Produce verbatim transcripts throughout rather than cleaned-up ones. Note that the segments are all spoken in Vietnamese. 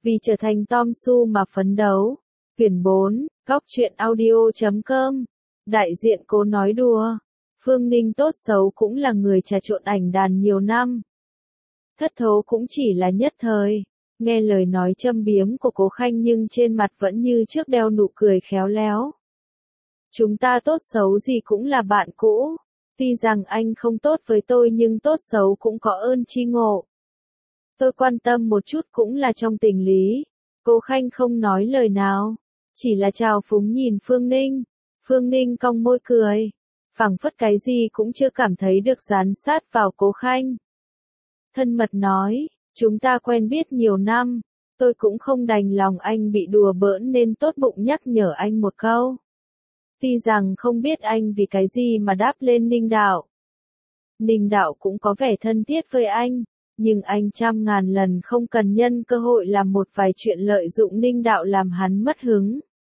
Vì trở thành Tom Su mà phấn đấu. Quyển bốn, góc truyện audio chấm com. Đại diện Cố nói đùa. Phương Ninh tốt xấu cũng là người trà trộn ảnh đàn nhiều năm. Thất thố cũng chỉ là nhất thời. Nghe lời nói châm biếm của Cố Khanh nhưng trên mặt vẫn như trước đeo nụ cười khéo léo. Chúng ta tốt xấu gì cũng là bạn cũ. Tuy rằng anh không tốt với tôi nhưng tốt xấu cũng có ơn tri ngộ. Tôi quan tâm một chút cũng là trong tình lý. Cố Khanh không nói lời nào. Chỉ là trào phúng nhìn Phương Ninh. Phương Ninh cong môi cười. Phảng phất cái gì cũng chưa cảm thấy được dán sát vào Cố Khanh. Thân mật nói, chúng ta quen biết nhiều năm. Tôi cũng không đành lòng anh bị đùa bỡn nên tốt bụng nhắc nhở anh một câu. Tuy rằng không biết anh vì cái gì mà đáp lên Ninh Đạo. Ninh Đạo cũng có vẻ thân thiết với anh, nhưng anh trăm ngàn lần không cần nhân cơ hội làm một vài chuyện lợi dụng Ninh Đạo làm hắn mất hứng.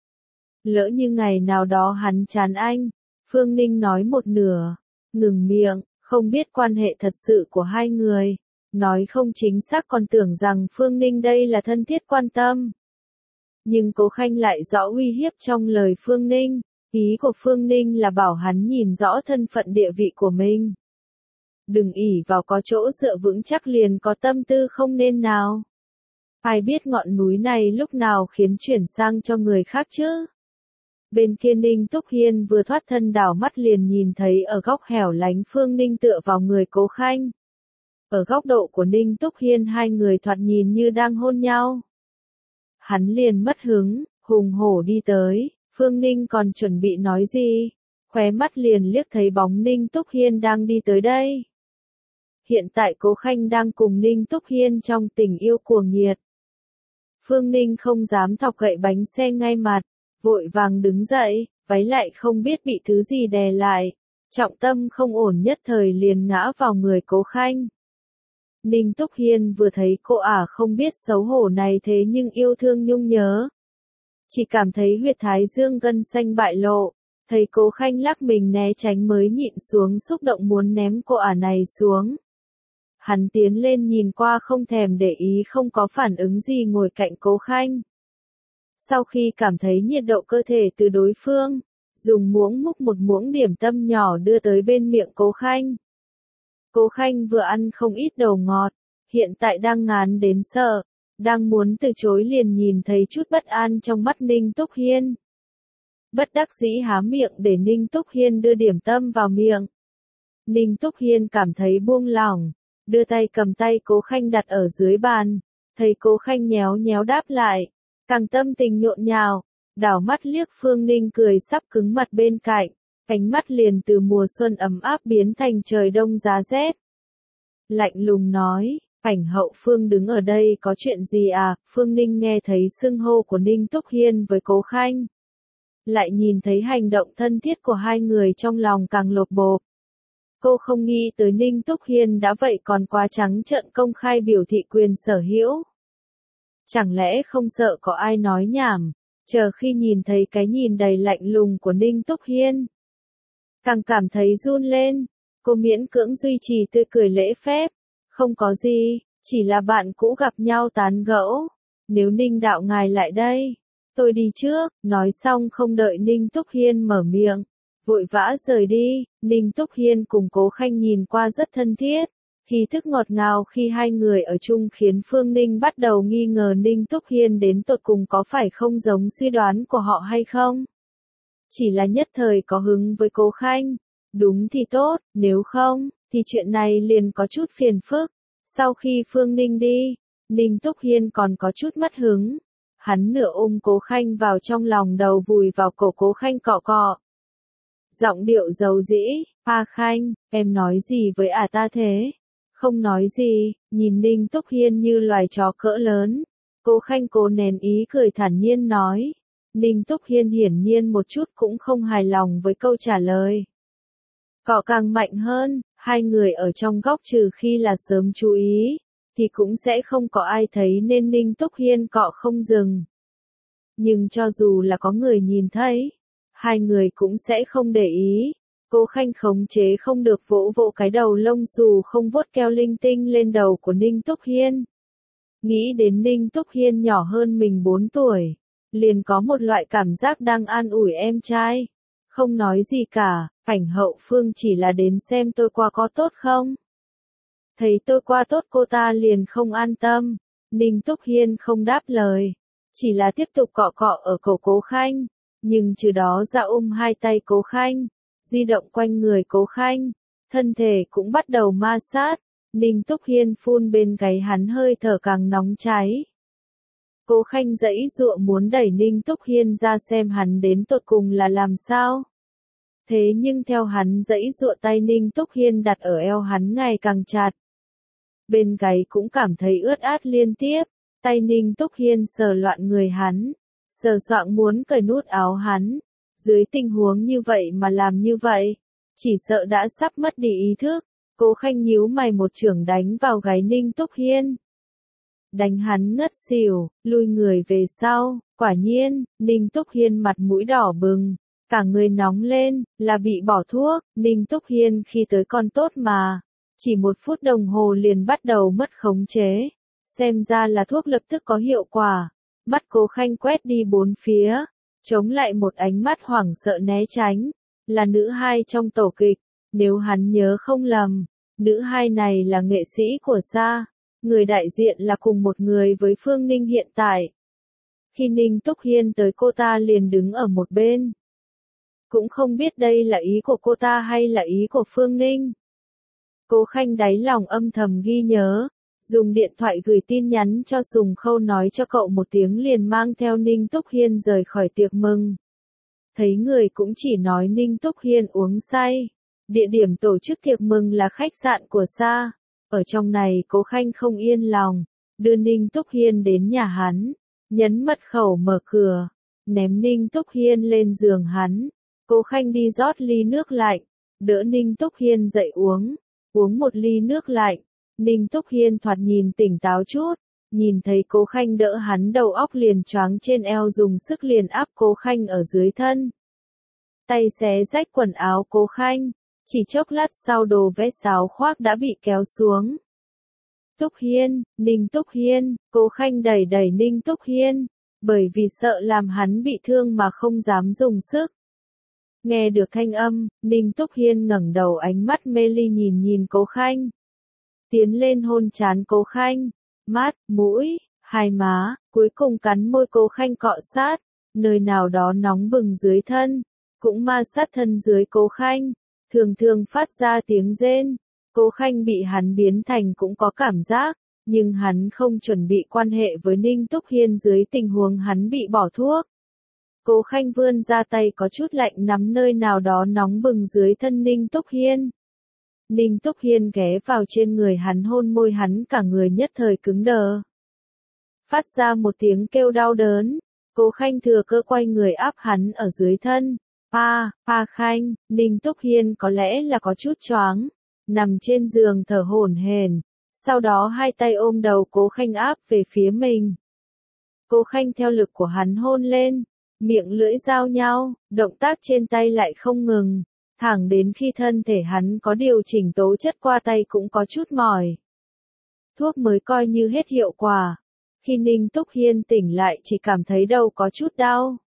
Lỡ như ngày nào đó hắn chán anh, Phương Ninh nói một nửa, ngừng miệng, không biết quan hệ thật sự của hai người, nói không chính xác còn tưởng rằng Phương Ninh đây là thân thiết quan tâm. Nhưng Cố Khanh lại rõ uy hiếp trong lời Phương Ninh. Ý của Phương Ninh là bảo hắn nhìn rõ thân phận địa vị của mình. Đừng ỷ vào có chỗ dựa vững chắc liền có tâm tư không nên nào. Ai biết ngọn núi này lúc nào khiến chuyển sang cho người khác chứ. Bên kia Ninh Túc Hiên vừa thoát thân đảo mắt liền nhìn thấy ở góc hẻo lánh Phương Ninh tựa vào người Cố Khanh. Ở góc độ của Ninh Túc Hiên hai người thoạt nhìn như đang hôn nhau. Hắn liền mất hứng, hùng hổ đi tới. Phương Ninh còn chuẩn bị nói gì, khóe mắt liền liếc thấy bóng Ninh Túc Hiên đang đi tới đây. Hiện tại Cố Khanh đang cùng Ninh Túc Hiên trong tình yêu cuồng nhiệt. Phương Ninh không dám thọc gậy bánh xe ngay mặt, vội vàng đứng dậy, váy lại không biết bị thứ gì đè lại, trọng tâm không ổn nhất thời liền ngã vào người Cố Khanh. Ninh Túc Hiên vừa thấy cô ả không biết xấu hổ này thế nhưng yêu thương nhung nhớ. Chỉ cảm thấy huyệt thái dương gân xanh bại lộ, thấy Cố Khanh lắc mình né tránh mới nhịn xuống xúc động muốn ném cô ả này xuống. Hắn tiến lên nhìn qua không thèm để ý không có phản ứng gì ngồi cạnh Cố Khanh. Sau khi cảm thấy nhiệt độ cơ thể từ đối phương, dùng muỗng múc một muỗng điểm tâm nhỏ đưa tới bên miệng Cố Khanh. Cố Khanh vừa ăn không ít đồ ngọt, hiện tại đang ngán đến sợ. Đang muốn từ chối liền nhìn thấy chút bất an trong mắt Ninh Túc Hiên. Bất đắc dĩ há miệng để Ninh Túc Hiên đưa điểm tâm vào miệng. Ninh Túc Hiên cảm thấy buông lỏng, đưa tay cầm tay Cố Khanh đặt ở dưới bàn, thấy Cố Khanh nhéo nhéo đáp lại, càng tâm tình nhộn nhào, đảo mắt liếc Phương Ninh cười sắp cứng mặt bên cạnh, ánh mắt liền từ mùa xuân ấm áp biến thành trời đông giá rét. Lạnh lùng nói. Ảnh hậu Phương đứng ở đây có chuyện gì à? Phương Ninh nghe thấy xưng hô của Ninh Túc Hiên với Cố Khanh. Lại nhìn thấy hành động thân thiết của hai người trong lòng càng lột bột. Cô không nghĩ tới Ninh Túc Hiên đã vậy còn quá trắng trợn công khai biểu thị quyền sở hữu. Chẳng lẽ không sợ có ai nói nhảm, chờ khi nhìn thấy cái nhìn đầy lạnh lùng của Ninh Túc Hiên. Càng cảm thấy run lên, cô miễn cưỡng duy trì tươi cười lễ phép. Không có gì, chỉ là bạn cũ gặp nhau tán gẫu. Nếu Ninh Đạo ngài lại đây, tôi đi trước. Nói xong không đợi Ninh Túc Hiên mở miệng, vội vã rời đi. Ninh Túc Hiên cùng Cố Khanh nhìn qua rất thân thiết, khí thức ngọt ngào khi hai người ở chung khiến Phương Ninh bắt đầu nghi ngờ Ninh Túc Hiên đến tột cùng có phải không giống suy đoán của họ hay không. Chỉ là nhất thời có hứng với Cố Khanh, đúng thì tốt, nếu không thì chuyện này liền có chút phiền phức. Sau khi Phương Ninh đi, Ninh Túc Hiên còn có chút mất hứng. Hắn nửa ôm Cố Khanh vào trong lòng đầu vùi vào cổ Cố Khanh cọ cọ. Giọng điệu dầu dĩ, A Khanh, em nói gì với ả ta thế? Không nói gì, nhìn Ninh Túc Hiên như loài chó cỡ lớn. Cố Khanh cố nén ý cười thản nhiên nói. Ninh Túc Hiên hiển nhiên một chút cũng không hài lòng với câu trả lời. Cọ càng mạnh hơn, hai người ở trong góc trừ khi là sớm chú ý, thì cũng sẽ không có ai thấy nên Ninh Túc Hiên cọ không dừng. Nhưng cho dù là có người nhìn thấy, hai người cũng sẽ không để ý. Cố Khanh khống chế không được vỗ vỗ cái đầu lông xù không vuốt keo linh tinh lên đầu của Ninh Túc Hiên. Nghĩ đến Ninh Túc Hiên nhỏ hơn mình bốn tuổi, liền có một loại cảm giác đang an ủi em trai. Không nói gì cả, Ảnh Hậu Phương chỉ là đến xem tôi qua có tốt không. Thấy tôi qua tốt cô ta liền không an tâm. Ninh Túc Hiên không đáp lời, chỉ là tiếp tục cọ cọ ở cổ Cố Khanh, nhưng trừ đó ra ôm hai tay Cố Khanh, di động quanh người Cố Khanh, thân thể cũng bắt đầu ma sát. Ninh Túc Hiên phun bên gáy hắn hơi thở càng nóng cháy. Cố Khanh giãy giụa muốn đẩy Ninh Túc Hiên ra xem hắn đến tột cùng là làm sao. Thế nhưng theo hắn giãy giụa tay Ninh Túc Hiên đặt ở eo hắn ngày càng chặt. Bên gáy cũng cảm thấy ướt át liên tiếp, tay Ninh Túc Hiên sờ loạn người hắn, sờ soạng muốn cởi nút áo hắn. Dưới tình huống như vậy mà làm như vậy, chỉ sợ đã sắp mất đi ý thức. Cố Khanh nhíu mày một chưởng đánh vào gáy Ninh Túc Hiên. Đánh hắn ngất xỉu, lui người về sau, quả nhiên, Ninh Túc Hiên mặt mũi đỏ bừng, cả người nóng lên, là bị bỏ thuốc. Ninh Túc Hiên khi tới còn tốt mà, chỉ một phút đồng hồ liền bắt đầu mất khống chế, xem ra là thuốc lập tức có hiệu quả. Mắt Cố Khanh quét đi bốn phía, chống lại một ánh mắt hoảng sợ né tránh, là nữ hai trong tổ kịch. Nếu hắn nhớ không lầm, nữ hai này là nghệ sĩ của Sa, người đại diện là cùng một người với Phương Ninh hiện tại. Khi Ninh Túc Hiên tới cô ta liền đứng ở một bên. Cũng không biết đây là ý của cô ta hay là ý của Phương Ninh. Cố Khanh đáy lòng âm thầm ghi nhớ, dùng điện thoại gửi tin nhắn cho Sùng Khâu nói cho cậu một tiếng liền mang theo Ninh Túc Hiên rời khỏi tiệc mừng. Thấy người cũng chỉ nói Ninh Túc Hiên uống say. Địa điểm tổ chức tiệc mừng là khách sạn của Sa. Ở trong này Cố Khanh không yên lòng, đưa Ninh Túc Hiên đến nhà hắn, nhấn mật khẩu mở cửa, ném Ninh Túc Hiên lên giường hắn. Cố Khanh đi rót ly nước lạnh, đỡ Ninh Túc Hiên dậy uống, uống một ly nước lạnh. Ninh Túc Hiên thoạt nhìn tỉnh táo chút, nhìn thấy Cố Khanh đỡ hắn đầu óc liền choáng trên eo dùng sức liền áp Cố Khanh ở dưới thân. Tay xé rách quần áo Cố Khanh. Chỉ chốc lát sau đồ vest áo khoác đã bị kéo xuống. Túc Hiên, Ninh Túc Hiên, Cố Khanh đẩy đẩy Ninh Túc Hiên, bởi vì sợ làm hắn bị thương mà không dám dùng sức. Nghe được thanh âm, Ninh Túc Hiên ngẩng đầu ánh mắt mê ly nhìn nhìn Cố Khanh. Tiến lên hôn trán Cố Khanh, mắt, mũi, hai má, cuối cùng cắn môi Cố Khanh cọ sát, nơi nào đó nóng bừng dưới thân, cũng ma sát thân dưới Cố Khanh. Thường thường phát ra tiếng rên. Cố Khanh bị hắn biến thành cũng có cảm giác, nhưng hắn không chuẩn bị quan hệ với Ninh Túc Hiên dưới tình huống hắn bị bỏ thuốc. Cố Khanh vươn ra tay có chút lạnh nắm nơi nào đó nóng bừng dưới thân Ninh Túc Hiên. Ninh Túc Hiên ghé vào trên người hắn hôn môi hắn cả người nhất thời cứng đờ. Phát ra một tiếng kêu đau đớn, Cố Khanh thừa cơ quay người áp hắn ở dưới thân. Pa, Pa Khanh, Ninh Túc Hiên có lẽ là có chút choáng, nằm trên giường thở hổn hển, sau đó hai tay ôm đầu Cố Khanh áp về phía mình. Cố Khanh theo lực của hắn hôn lên, miệng lưỡi giao nhau, động tác trên tay lại không ngừng, thẳng đến khi thân thể hắn có điều chỉnh tố chất qua tay cũng có chút mỏi. Thuốc mới coi như hết hiệu quả. Khi Ninh Túc Hiên tỉnh lại chỉ cảm thấy đầu có chút đau.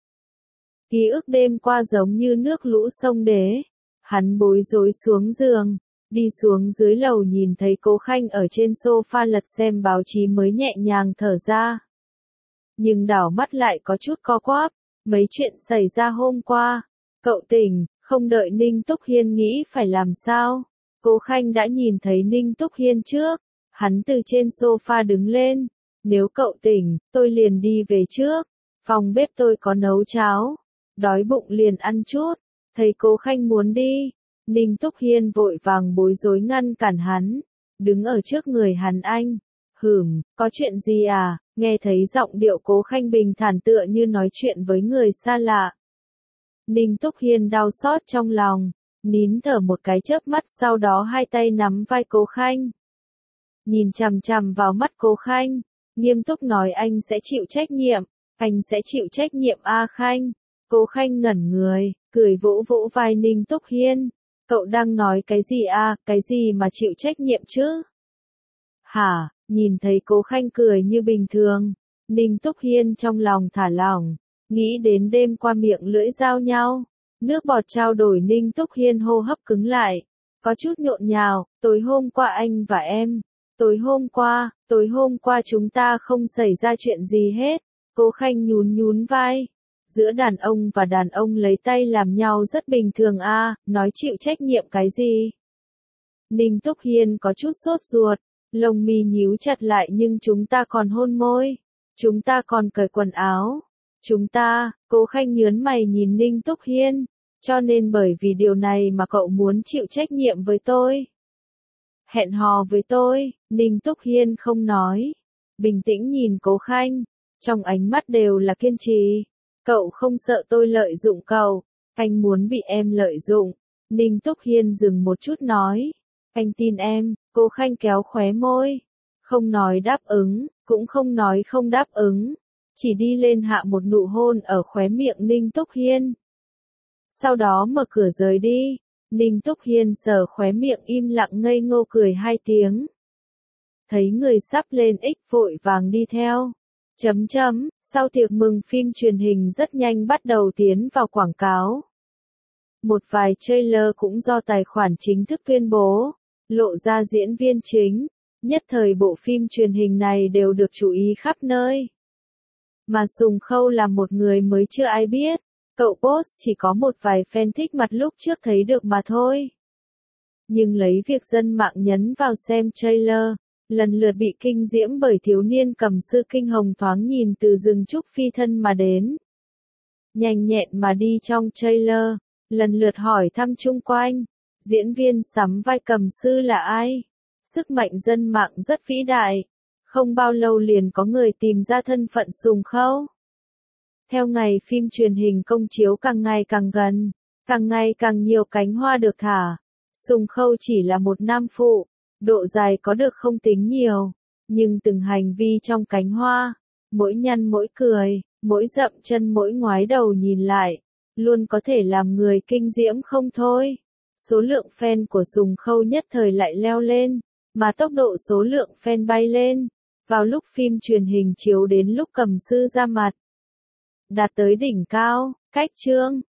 Ký ức đêm qua giống như nước lũ sông đế. Hắn bối rối xuống giường, đi xuống dưới lầu nhìn thấy Cố Khanh ở trên sofa lật xem báo chí mới nhẹ nhàng thở ra. Nhưng đảo mắt lại có chút co quắp, mấy chuyện xảy ra hôm qua. Cậu tỉnh, không đợi Ninh Túc Hiên nghĩ phải làm sao. Cố Khanh đã nhìn thấy Ninh Túc Hiên trước, hắn từ trên sofa đứng lên. Nếu cậu tỉnh, tôi liền đi về trước, phòng bếp tôi có nấu cháo. Đói bụng liền ăn chút, thấy Cố Khanh muốn đi, Ninh Túc Hiên vội vàng bối rối ngăn cản hắn, đứng ở trước người hắn anh, hửm, có chuyện gì à, nghe thấy giọng điệu Cố Khanh bình thản tựa như nói chuyện với người xa lạ. Ninh Túc Hiên đau xót trong lòng, nín thở một cái chớp mắt sau đó hai tay nắm vai Cố Khanh. Nhìn chằm chằm vào mắt Cố Khanh, nghiêm túc nói anh sẽ chịu trách nhiệm, anh sẽ chịu trách nhiệm A Khanh. Cố Khanh ngẩn người, cười vỗ vỗ vai Ninh Túc Hiên. Cậu đang nói cái gì a, à, cái gì mà chịu trách nhiệm chứ? Hả, nhìn thấy Cố Khanh cười như bình thường, Ninh Túc Hiên trong lòng thả lỏng, nghĩ đến đêm qua miệng lưỡi giao nhau, nước bọt trao đổi Ninh Túc Hiên hô hấp cứng lại, có chút nhộn nhào, tối hôm qua anh và em, tối hôm qua, tối hôm qua chúng ta không xảy ra chuyện gì hết, Cố Khanh nhún nhún vai. Giữa đàn ông và đàn ông lấy tay làm nhau rất bình thường a, nói chịu trách nhiệm cái gì? Ninh Túc Hiên có chút sốt ruột, lông mi nhíu chặt lại nhưng chúng ta còn hôn môi, chúng ta còn cởi quần áo, chúng ta, Cố Khanh nhớn mày nhìn Ninh Túc Hiên, cho nên bởi vì điều này mà cậu muốn chịu trách nhiệm với tôi. Hẹn hò với tôi, Ninh Túc Hiên không nói, bình tĩnh nhìn Cố Khanh, trong ánh mắt đều là kiên trì. Cậu không sợ tôi lợi dụng cậu, anh muốn bị em lợi dụng. Ninh Túc Hiên dừng một chút nói, anh tin em. Cố Khanh kéo khóe môi, không nói đáp ứng, cũng không nói không đáp ứng, chỉ đi lên hạ một nụ hôn ở khóe miệng Ninh Túc Hiên. Sau đó mở cửa rời đi, Ninh Túc Hiên sờ khóe miệng im lặng ngây ngô cười hai tiếng. Thấy người sắp lên X vội vàng đi theo. Chấm chấm, sau tiệc mừng phim truyền hình rất nhanh bắt đầu tiến vào quảng cáo. Một vài trailer cũng do tài khoản chính thức tuyên bố, lộ ra diễn viên chính, nhất thời bộ phim truyền hình này đều được chú ý khắp nơi. Mà Sùng Khâu là một người mới chưa ai biết, cậu post chỉ có một vài fan thích mặt lúc trước thấy được mà thôi. Nhưng lấy việc dân mạng nhấn vào xem trailer, lần lượt bị kinh diễm bởi thiếu niên cầm sư kinh hồng thoáng nhìn từ rừng trúc phi thân mà đến. Nhanh nhẹn mà đi trong trailer, lần lượt hỏi thăm chung quanh, diễn viên sắm vai cầm sư là ai? Sức mạnh dân mạng rất vĩ đại, không bao lâu liền có người tìm ra thân phận Sùng Khâu. Theo ngày phim truyền hình công chiếu càng ngày càng gần, càng ngày càng nhiều cánh hoa được thả, Sùng Khâu chỉ là một nam phụ. Độ dài có được không tính nhiều, nhưng từng hành vi trong cánh hoa, mỗi nhăn mỗi cười, mỗi dậm chân mỗi ngoái đầu nhìn lại, luôn có thể làm người kinh diễm không thôi. Số lượng fan của Sùng Khâu nhất thời lại leo lên, mà tốc độ số lượng fan bay lên, vào lúc phim truyền hình chiếu đến lúc cầm sư ra mặt. Đạt tới đỉnh cao, cách chương.